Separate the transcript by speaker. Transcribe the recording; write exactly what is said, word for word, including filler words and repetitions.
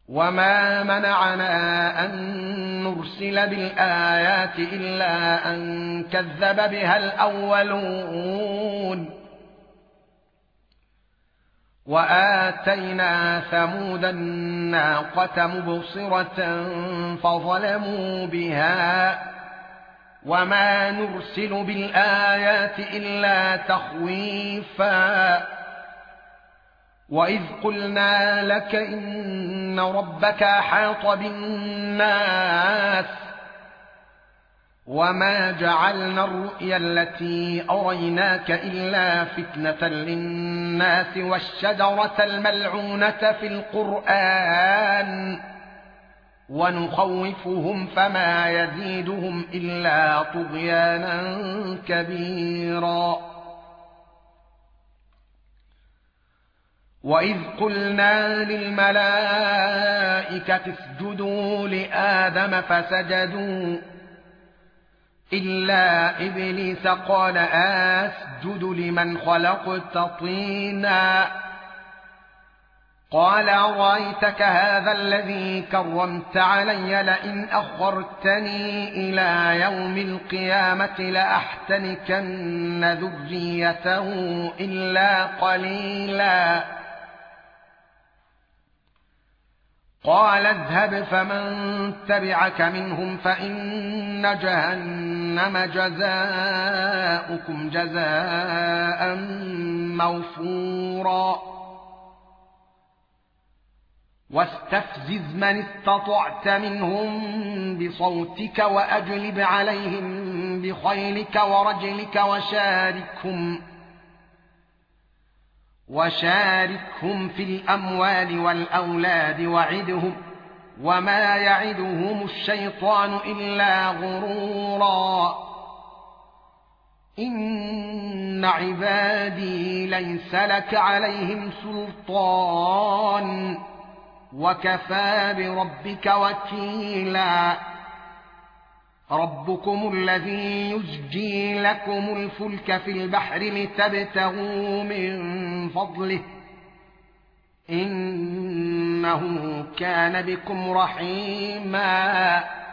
Speaker 1: وما منعنا أن نرسل بالآيات إلا أن كذب بها الأولون وآتينا ثمود الناقة مبصرة فظلموا بها وما نرسل بالآيات إلا تخويفا وإذ قلنا لك إن ربك أحاط بالناس وما جعلنا الرؤيا التي أريناك إلا فتنة للناس والشجرة الملعونة في القرآن ونخوفهم فما يزيدهم إلا طغيانا كبيرا وإذ قلنا للملائكة اسجدوا لآدم فسجدوا إلا إبليس قال أسجد لمن خلقت طينا قال أرأيتك هذا الذي كرمت علي لئن أخرتني إلى يوم القيامة لأحتنكن ذريته إلا قليلا قال اذهب فمن تبعك منهم فإن جهنم جزاؤكم جزاء موفورا واستفزز من استطعت منهم بصوتك وأجلب عليهم بخيلك ورجلك وشاركهم وشاركهم في الأموال والأولاد وعدهم وما يعدهم الشيطان إلا غرورا إن عبادي ليس لك عليهم سلطان وكفى بربك وكيلا ربكم الذي يزجي لكم الفلك في البحر لتبتغوا من فضله إنه كان بكم رحيما